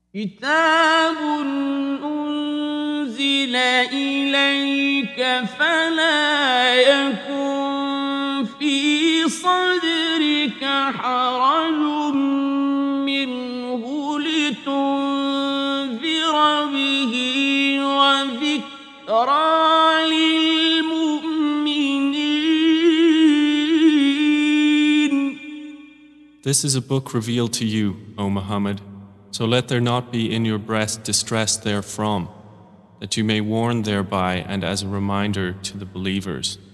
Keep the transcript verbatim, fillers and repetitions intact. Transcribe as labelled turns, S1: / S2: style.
S1: كتاب أنزل إليك فلا يكن في صدرك حرج منه لتنذر به وذكرى للمؤمنين.
S2: This is a book revealed to you, O Muhammad, so let there not be in your breast distress therefrom, that you may warn thereby and as a reminder to the believers.